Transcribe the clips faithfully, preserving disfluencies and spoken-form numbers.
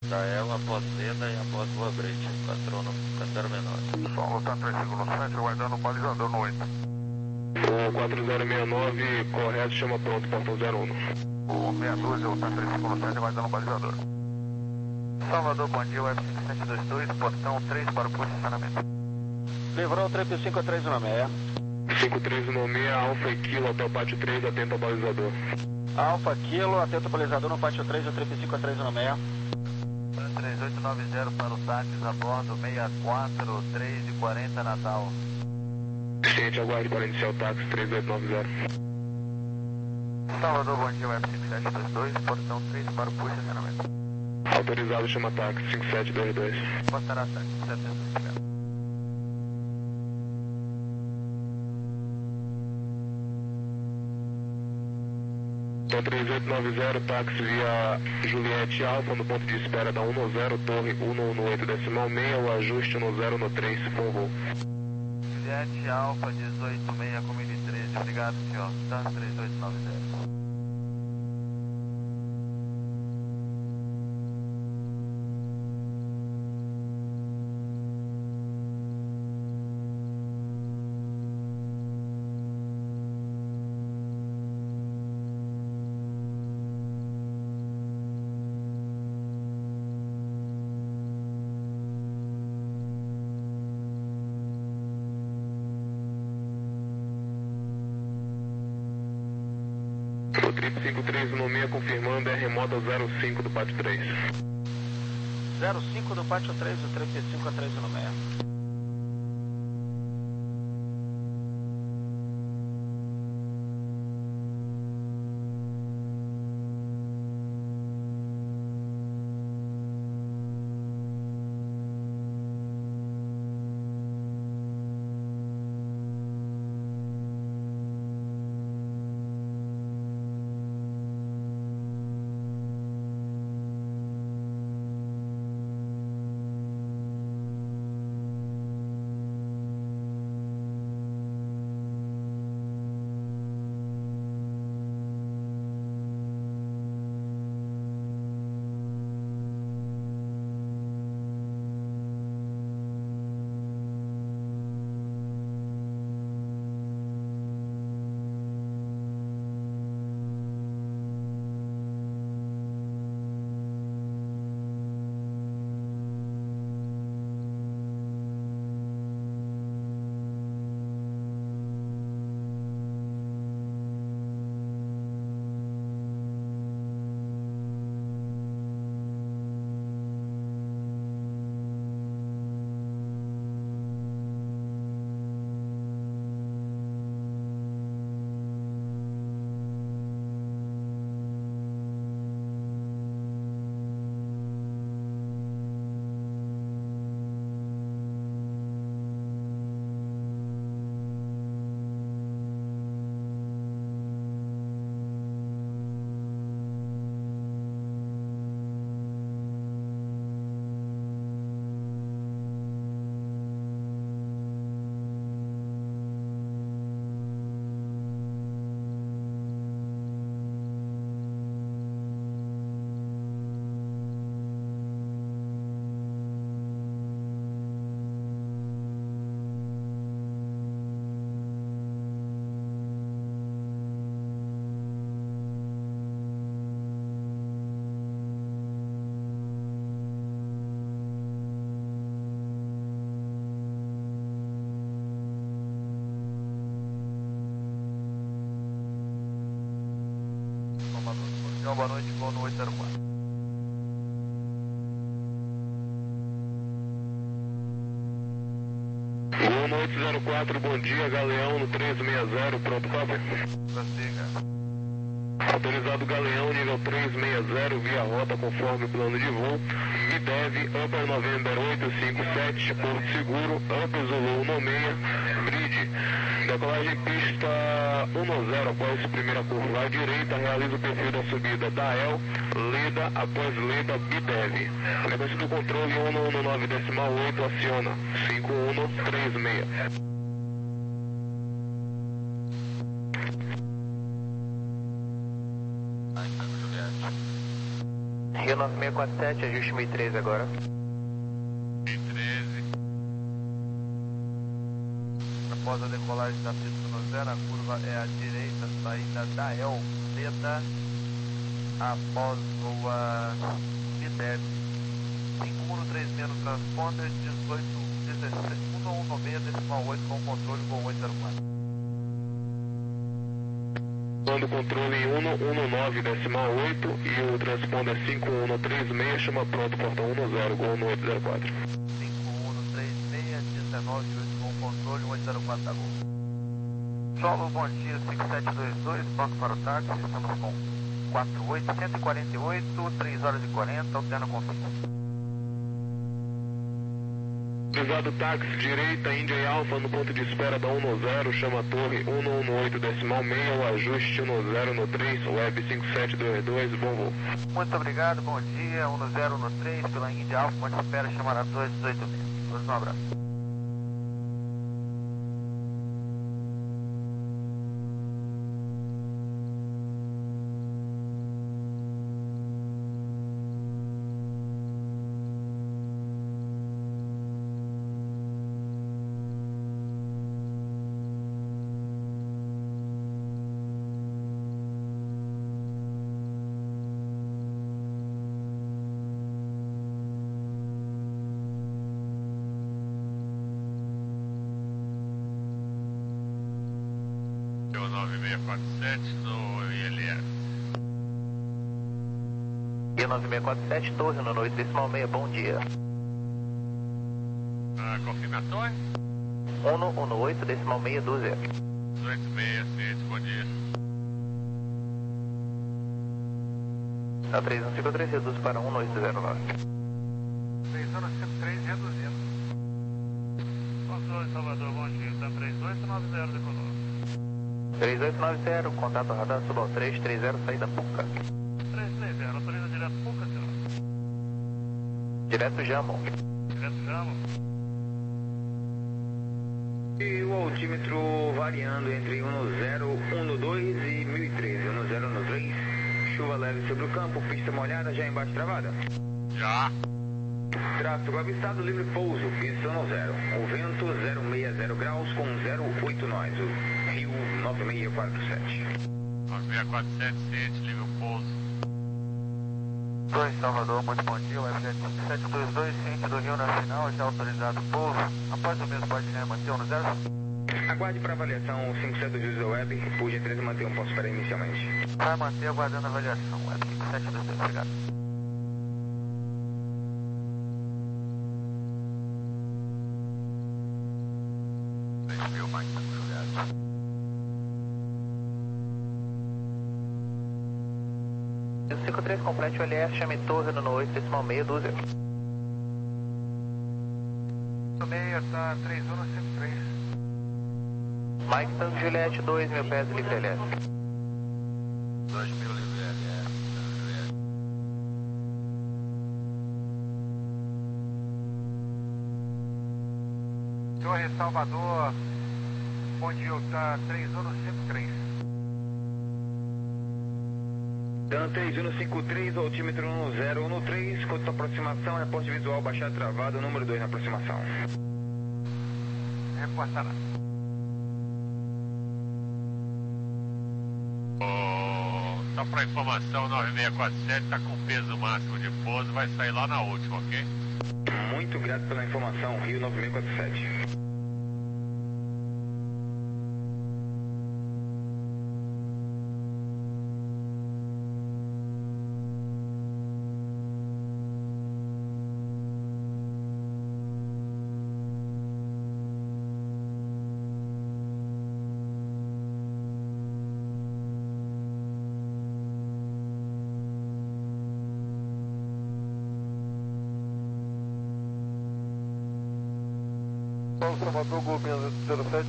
Dael após Leda e após Boa Brete, patrono Cantero Menor. Só lotar três segundos sete, aguardando o balizador no oito. O quatro zero seis nove, correto, chama pronto, portão zero um. O seis dois, lotar três segundos sete, aguardando o balizador. Salvador, bom dia, Web cinco sete dois dois, portão três para o posicionamento. Livrou três cinco três um seis. cinco três um seis, Alfa e Kilo, até o pátio três, atento ao balizador. Alfa, Kilo, atento ao balizador no pátio três, o três cinco três um seis. três oito nove zero para o táxi a bordo, seis quatro, três e quarenta, Natal. Ciente, aguarde para iniciar o táxi, três oito nove zero. Salvador, bom dia, Web cinco sete dois dois, portão três para o posicionamento. Autorizado, chama táxi, cinco sete dois dois. Portará táxi, setenta. Então três oito nove zero, táxi via Juliette Alfa, no ponto de espera da um zero, torre um um oito decimal seis, o ajuste no zero no três, por favor. Juliette Alfa, dezoito seis, comida treze, obrigado, senhor. Tá, três oito nove zero. O trip cinco três um seis confirmando, é remota zero cinco do pátio três. zero cinco do pátio três, o três cinco três um seis. Boa noite, voo no oito zero quatro. Voo no oito zero quatro, bom dia, Galeão no três seis zero, pronto, copy. Prossiga. Autorizado Galeão, nível três seis zero, via rota conforme plano de voo. Me deve, Upper November oito cinco sete, Porto Seguro, Upper Zulu um seis, Bridge. Decolagem pista um zero, após primeira curva à direita, realiza o perfil da subida da El, Leda, após Leda, Bidev. Frequência do controle um um nove decimal oito, aciona, cinco um três seis. Rio nove seis quatro sete, ajuste mil e treze agora. mil e treze. Após a decolagem da pista no zero, a curva é à direita, saída da Elveda, após o Mideb. cinco um três menos transponder, dezoito dezesseis, um um nove seis, decimal oito com controle com oito zero quatro. Mando controle em um um nove decimal oito e o transponder cinco um três seis, chama pronto, portão um zero, gol no oito zero quatro. cinco um três seis, dezenove oito com controle, oito zero quatro da Gol. Solo, bom dia, cinco sete dois dois, pronto para o táxi, estamos com quatro oito, cento e quarenta e oito, três horas e quarenta, alterna com cinco. Visado táxi, direita, Índia e Alfa, no ponto de espera da um zero, chama a torre um um oito decimal seis, o ajuste um zero no três, web cinco sete dois dois, bom voo. Muito obrigado, bom dia, um zero no três, pela Índia Alfa, ponto de espera, chamar a torre dezoito mil. Todos um abraço. nove seis quatro sete no I L S. Rio nove seis quatro sete, torre no oito decimal seis, bom dia. Ah, confirma a torre? um um oito decimal seis, doze. dezoito seis, ciente, bom dia. Tá três um cinco três, reduz para um oito zero nove. três um cinco três, reduzindo. Controle Salvador, bom dia, tá três oito nove zero, decolou. três oito nove zero, contato radar, suba três três zero, saída Puca. três três zero, autoriza direto Puca, senhor. Direto Jamo. Direto Jamo. E o altímetro variando entre um zero, um dois e mil e treze, um zero, um três. Chuva leve sobre o campo, pista molhada, já embaixo travada. Já. Tráfego avistado, livre pouso, pista no zero. O vento zero seis zero graus com zero oito nós. O Rio nove seis quatro sete. nove seis quatro sete, ciente, livre o pouso. dois Salvador, muito bom dia, o F J cinco sete dois dois, ciente do Rio na final, já autorizado o pouso. Após o mesmo pode manter um no zero? Aguarde para avaliação cinco sete dois da web, por gentileza manter um posto espera inicialmente. Vai manter aguardando a avaliação, web cinco sete dois dois, obrigado. Meu mais tá jogado. cinco três, complete o L S, chame torre no oito decimal seis, doze. seis, tá três um cinco três. Mike Tango Juliette dois, mil pés, livre L S. dois mil livre L S. Torre Salvador, bom dia, tá três um cinco três. Dando três um cinco três, altímetro um zero um três, conta aproximação, reporte visual, baixado travado, número dois na aproximação. Reportará. Oh, só para informação, nove seis quatro sete está com peso máximo de pouso, vai sair lá na última, ok? Muito grato pela informação, Rio nove seis quatro sete. Salvador, Gol zero sete.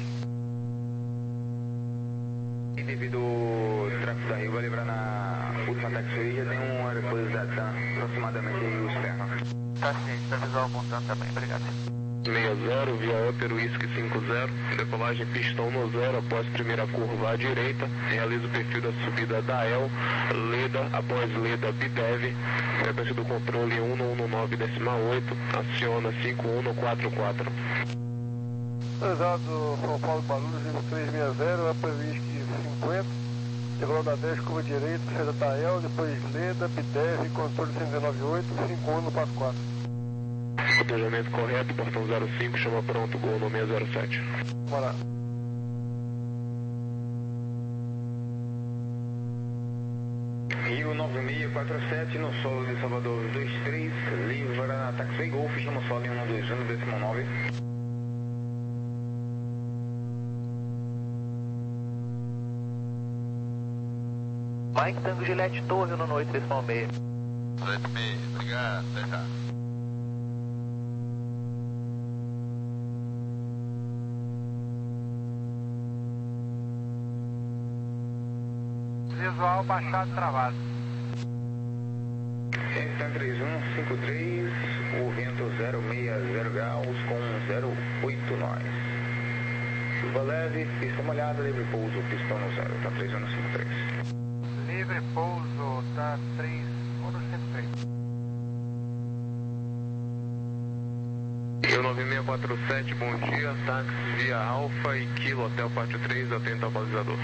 E devido ao tráfego da Rio, vai livrar na última taxi, já tem um aeroporto da TAM, aproximadamente aí o externo. Tá ciente, tá visual montando também, obrigado. sessenta, via Upper Whisky cinquenta, decolagem pista um zero, após primeira curva à direita, realiza o perfil da subida da El, Leda, após Leda Bidev, frequência do controle um um nove decimal oito, aciona cinco um quatro quatro. Exato, São Paulo Barulhos, três seis zero, Upper Whisky cinquenta, decolou da dez, curva direita, saída da El, depois Leda, Bidev, controle cento e dezenove oito, cinco um quatro quatro. Cotejamento correto, portão zero cinco, chama pronto, gol no seis zero sete. Bora. Rio nove seis quatro sete, no solo de Salvador dois três, livra na Taxway Golf, chama o solo em um dois um, décimo nove. Mike Tango Gillette Torre no noite decimal meio. oito meio, obrigado, até já. Visual baixado travado. Centro três um cinco três, o vento zero seis zero graus com zero oito nós. Chuva leve, pista molhada, livre pouso, pistão no zero, tá três um cinco três. Livre pouso, tá três um cinco três. Rio nove seis quatro sete, bom dia, táxi via Alfa e Kilo Hotel Pátio três, atento ao balizador.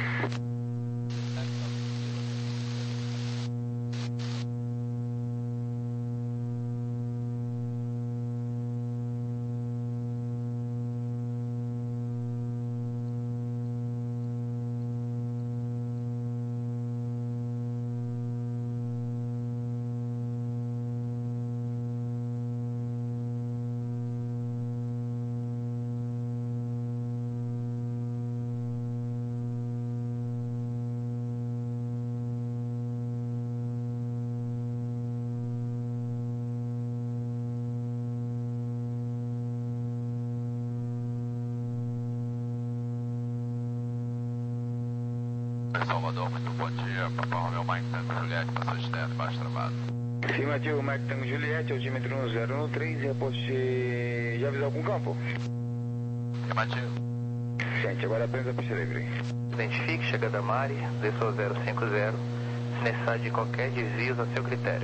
Salvador, muito bom dia. Papai Romeu, Mike Tango Juliette, passou de teto, baixo travado. Afirmativo, Mike Tango Juliette, altímetro um zero um três, reposte. Já avisou algum campo? Afirmativo. Gente, agora apenas a pista livre. Identifique, chegada a Mari, desceu zero cinco zero, se necessário de qualquer desvio a seu critério.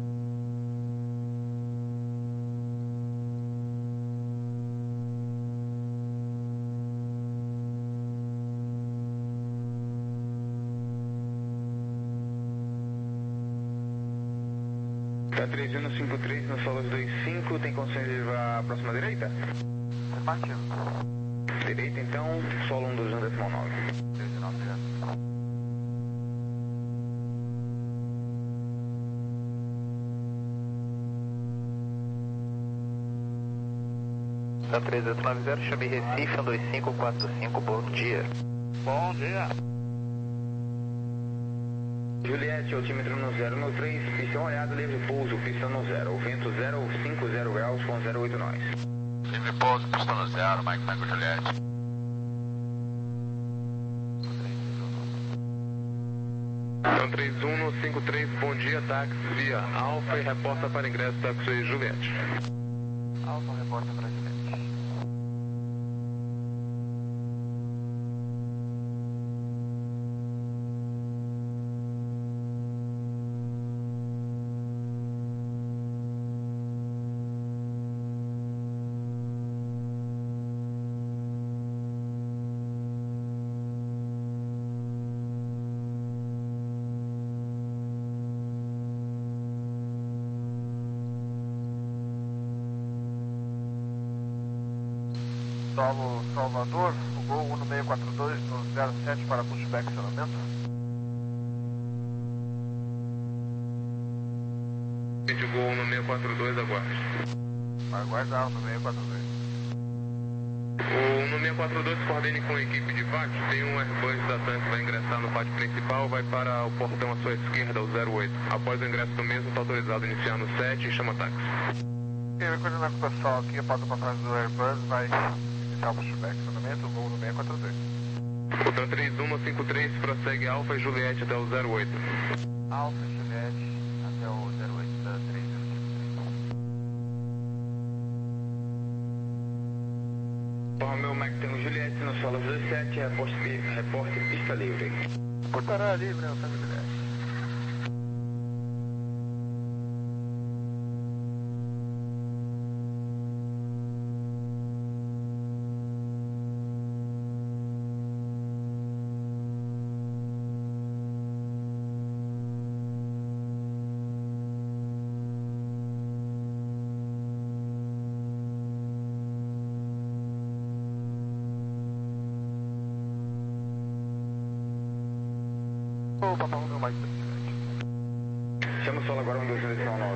Tá três um cinco três no solo dois cinco, tem condições de levar a próxima direita? Afirmativo. Direita então, solo um dois um decimal nove. dezenove, obrigado. Da três oito nove zero, chame Recife, um dois cinco quatro cinco, bom dia. Bom dia. Juliette, altímetro no zero no três, pista molhada, livre pouso, pista no zero, o vento zero cinco zero graus com zero oito nós. Livre pouso, pista no zero, Mike Tango Juliette. Então três um cinco três, bom dia, táxi via Alfa e reporta para ingresso Taxway Juliette. Alfa reporta para Juliette. Solo Salvador, o gol um seis quatro dois no zero sete para pushback acionamento. Gente, gol no seis quatro dois, aguarde. Aguardar no seis quatro dois. O no seis quatro dois coordene com a equipe de pátio, tem um Airbus da TAM que vai ingressar no pátio principal, vai para o portão à sua esquerda, o zero oito. Após o ingresso do mesmo, está autorizado a iniciar no sete e chama táxi. Eu vou coordenar com o pessoal aqui, após a passagem do Airbus, vai iniciar o pushback acionamento, o gol no seis quatro dois. O TAM três um cinco três prossegue Alfa e Juliette até o zero oito. Alfa e Juliette até o zero oito da três um cinco três. Alfa Romeo Mike Tango Juliette, no solo dezessete, reporte, reporte pista livre. Portará livre, Alfa Juliette. Ô, Papa Romeo Mike Tango Juliette. Chama o solo agora um dois edição nove.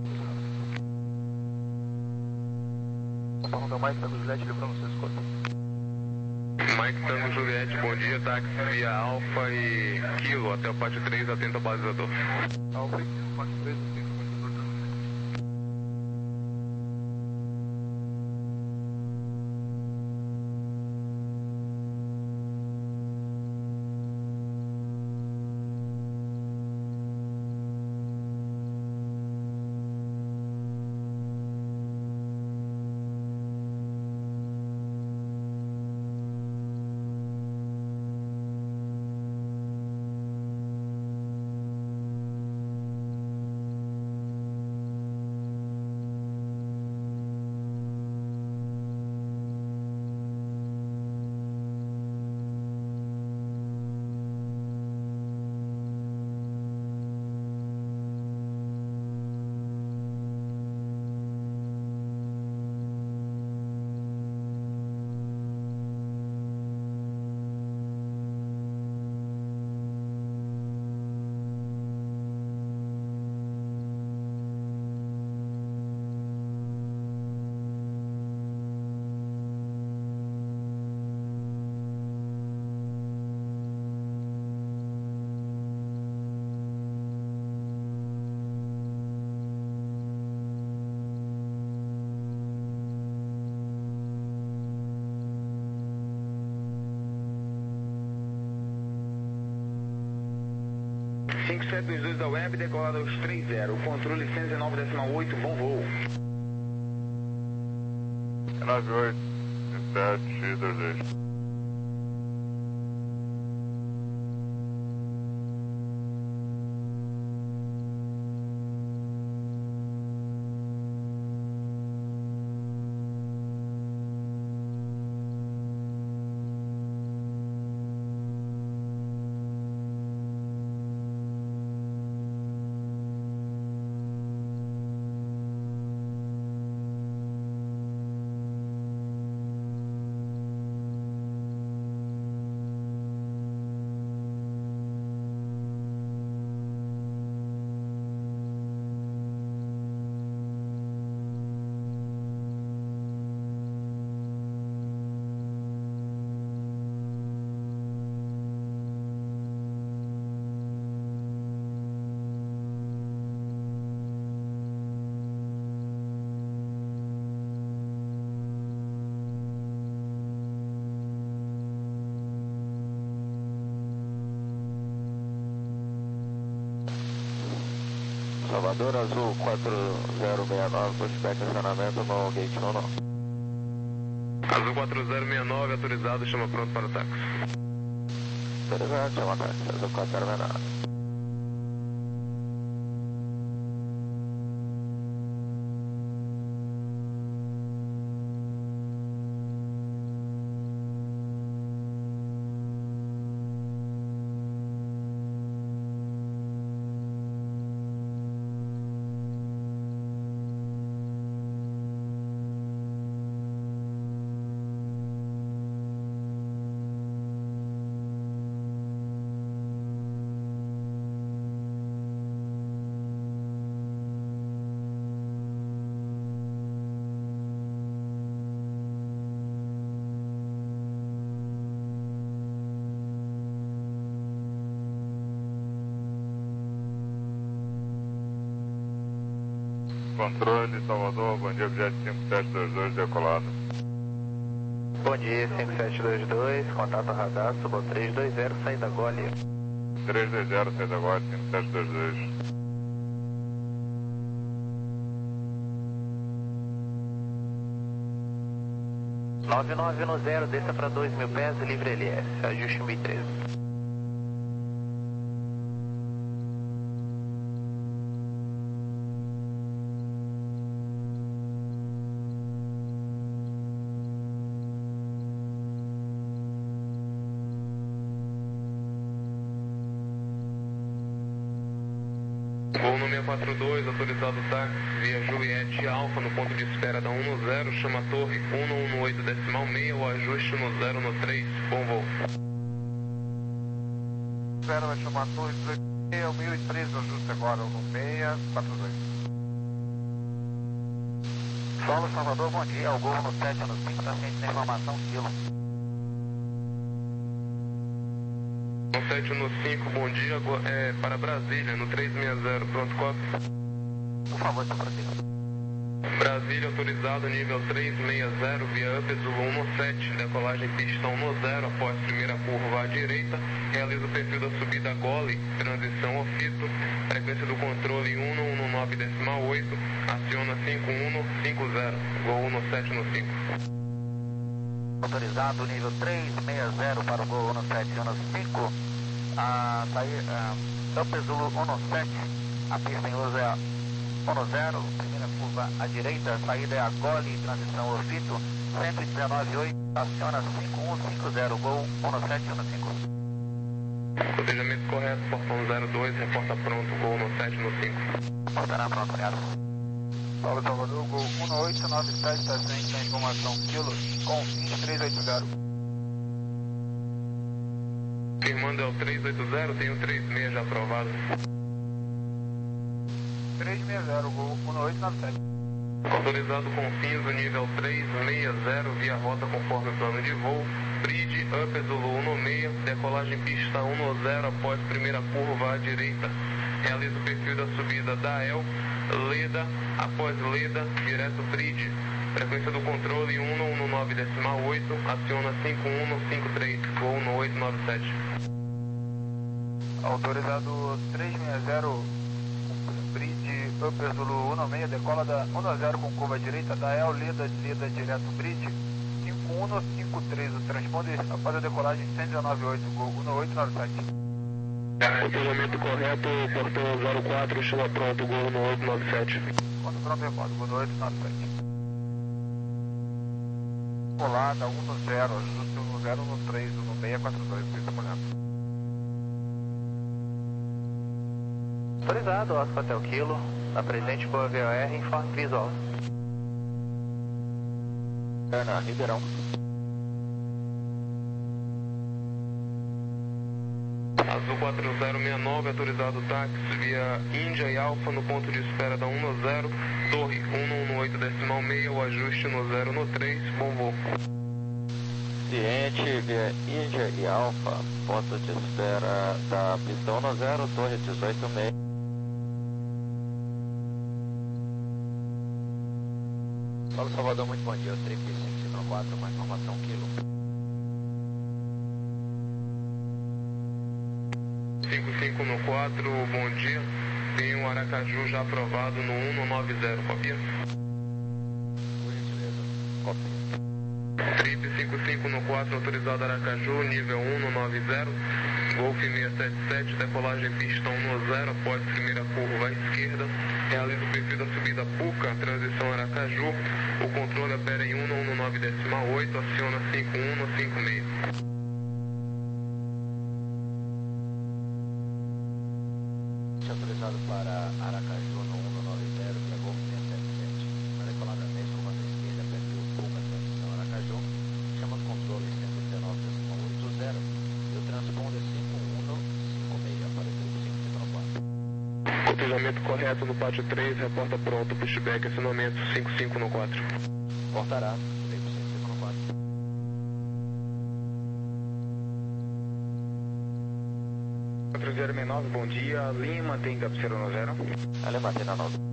Papa Romeo Mike Tango Juliette, livrando sua escolta. Mike Tango Juliette, bom dia, táxi via Alfa e Kilo até o pátio três, atento ao balizador. Alfa e Kilo, pátio três, atento ao balizador. cinco sete dois dois da web, decolado aos três zero, controle cento e nove vírgula oito, bom voo. nove oito, sete dois dois. Salvador Azul quatro zero seis nove, pushback acionamento no gate um não. Azul quatro zero seis nove, autorizado, chama pronto para o táxi. Autorizado, chama táxi, Azul quatro zero seis nove. Controle, Salvador, bom dia, Jet cinco sete dois dois, decolado. Bom dia, cinco sete dois dois, contato radar, subo três dois zero, saída Gole. três dois zero, saída Gole, cinco sete dois dois. nove nove no zero, desça para dois mil pés, livre L S, ajuste um e treze. Voo no seis quatro dois, autorizado táxi via Juliette Alfa no ponto de espera da um no zero, chama a torre um um um oito decimal seis, o ajuste no zero no três, bom voo. zero vai chamar a torre dezoito seis, mil e treze, ajuste agora no seis quatro dois. Solo Salvador, bom dia, o Gol no sete no cinco, tá ciente da informação, quilo. sete no cinco, bom dia, é, para Brasília, no três seis zero, pronto, copy. Por favor, seu protetor. Brasília, autorizado, nível três seis zero, via Up Zulu um no sete, decolagem pista um no zero, após primeira curva à direita, realiza o perfil da subida Gole, transição ao fito, frequência do controle um um nove decimal oito, aciona cinco um cinco zero, Gol um no sete no cinco. Autorizado, nível três seis zero para o Gol um no sete no cinco. A sair, uh, Up Zulu um no sete, a pista em uso é a um no zero, primeira curva à direita, saída é a Gole, transição ao fito, cento e dezenove oito, aciona cinco um cinco zero, Gol um no sete no cinco. Cotejamento correto, portão zero dois, reporta pronto, Gol no sete no cinco. Portará pronto, obrigado. Paulo Salvador, Gol um oito nove sete, está ciente da informação, quilo, com vinte três oito zero. Firmando é o três oito zero, tem o três seis já aprovado. três seis zero, Gol um oito nove sete. Autorizado com fins o nível três seis zero, via rota conforme o plano de voo. Bridge, Up Zulu um no seis, decolagem pista um no zero, após primeira curva à direita. Realiza o perfil da subida da El, Leda, após Leda, direto Bridge. Frequência do controle um um nove decimal oito, aciona cinco um cinco três, Gol no oito nove sete. Autorizado três seis zero, Bridge, Up Zulu um no seis, decola da um no zero com curva direita da El, Leda, Leda, direto Bridge, cinco um cinco três, o transponder após a decolagem cento e dezenove oito, Gol um oito nove sete. Cotejamento correto, portão zero quatro, chama pronto, Gol no oito nove sete. Quando pronto, recordo, Gol no oito nove sete. Colada um no zero, ajuste um no zero, no três, no seis quatro dois, pista molhada. Autorizado, Oscar até o quilo, na presente por V O R, informe visual. Ana, Ribeirão. Azul quatro zero seis nove, autorizado táxi via Índia e Alfa no ponto de espera da um no zero, torre um um oito decimal seis, o ajuste no zero no três, bom voo. Ciente via Índia e Alfa, ponto de espera da pista um no zero, torre dezoito seis. Paulo Salvador, muito bom dia, o trip cinco cinco quatro, uma informação quilo. cinco cinco no quatro, bom dia. Tem um Aracaju já aprovado no um no nove zero, copia? Por gentileza, copia. Trip cinco cinco no quatro, autorizado Aracaju, nível um no nove zero. Golf seis sete sete, decolagem pista um no zero, após primeira curva à esquerda. Realiza o perfil da subida Puca, transição Aracaju. O controle opera em um no nove decimal oito, aciona cinco um no cinco seis. Autorizado para Aracaju no um no nove zero, via Golf seis sete sete. Na decolada dez, comando à esquerda, perfil Puca, transição Aracaju. Chama controle cento e dezenove decimal oito zero. E o transponder cinco um cinco seis, para o trip cinco cinco quatro. Cotejamento correto no pátio três, reporta pronto, pushback, acionamento cinco cinco no quatro. Portará, trip cinco cinco quatro. quatro zero seis nove, bom dia. Lima tem cabeceira no zero. Alemã, tem na nove.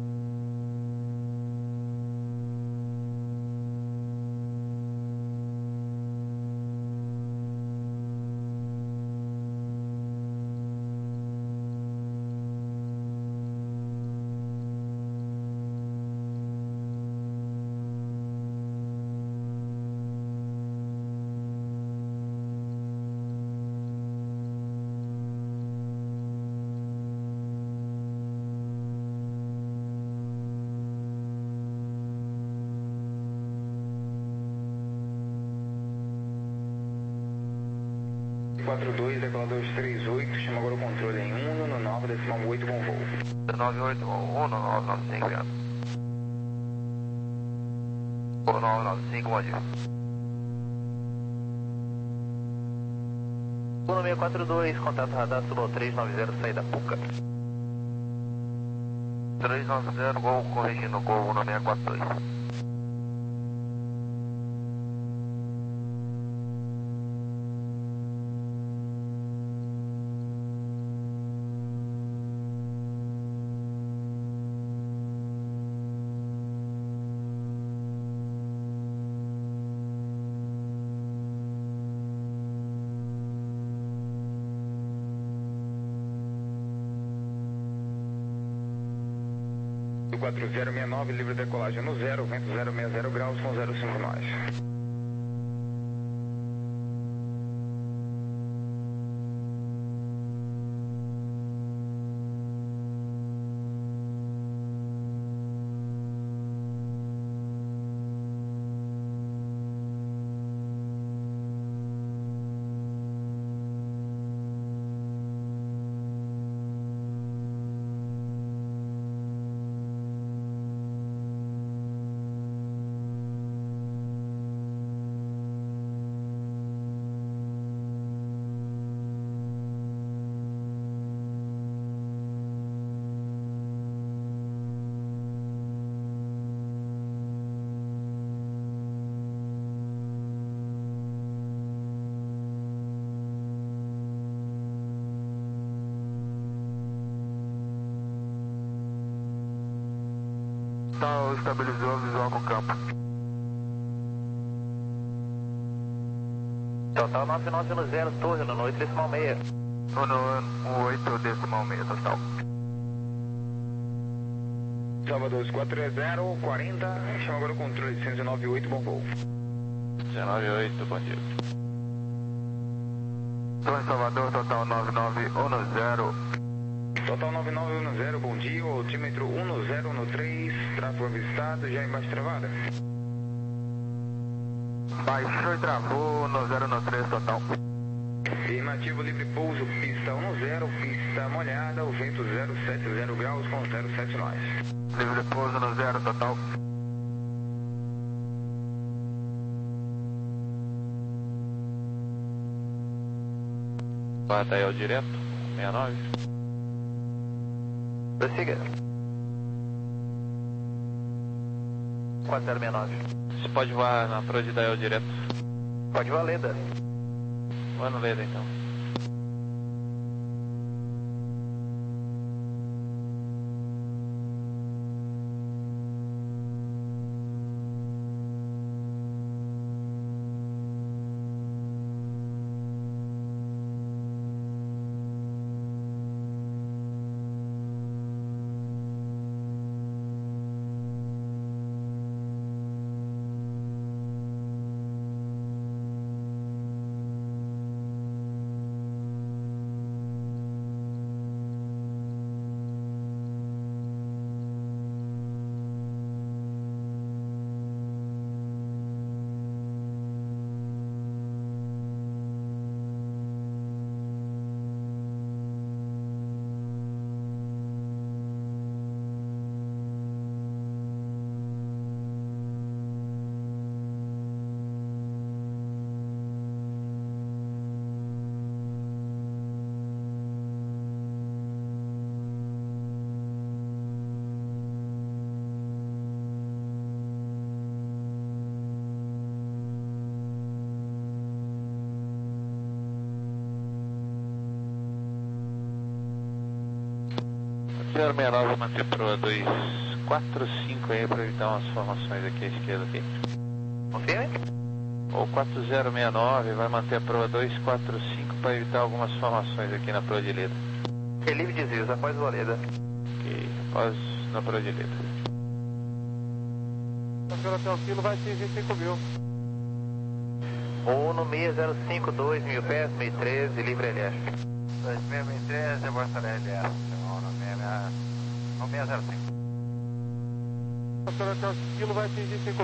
quatro dois, decola dois três oito, chama agora o controle em um no nove decimal oito, bom voo. nove oito um nove nove cinco, obrigado. nove nove cinco, bom dia. um seis quatro dois, contato radar, suba ao três nove zero, saída Puca. três nove zero, gol, corrigindo o gol, um seis quatro dois. quatro zero seis nove, livre decolagem no zero, vento zero seis zero graus com zero cinco nós. Tá, estabilizou o visual com o campo. Total nove nove um zero, torre no oito decimal seis. No oito decimal seis, total. Salvador quatro zero, quarenta, chama agora o controle cento e nove oito, bom voo. dezenove oito, bom dia. Torre Salvador, total nove nove um zero. Total nove nove um zero, bom dia, altímetro um zero um três, tráfego avistado, já embaixo travada. Baixou e travou, um zero um três, total. Afirmativo, livre pouso, pista um zero, pista molhada, o vento zero sete zero graus com zero sete nós. Livre pouso no zero, total. Bata aí ao direto, sessenta e nove. Prossiga. quatro zero seis nove. Você pode voar na proa de Dael direto? Pode voar Leda. Voa no Leda então. zero seis nove, vou manter proa dois quatro cinco aí para evitar umas formações aqui à esquerda aqui. Confirme? Ou quatro zero seis nove, vai manter a proa dois quatro cinco para evitar algumas formações aqui na proa de Leda. Que livre desvios, após o Leda. Ok, após na proa de Leda. Pelo até o quilo vai atingir cinco mil. Uno seis zero cinco dois, mil pés, mil e treze, livre L S. dois mil e treze, Barcelona L S. No seis zero cinco. Pelo até o quilo vai atingir cinco mil.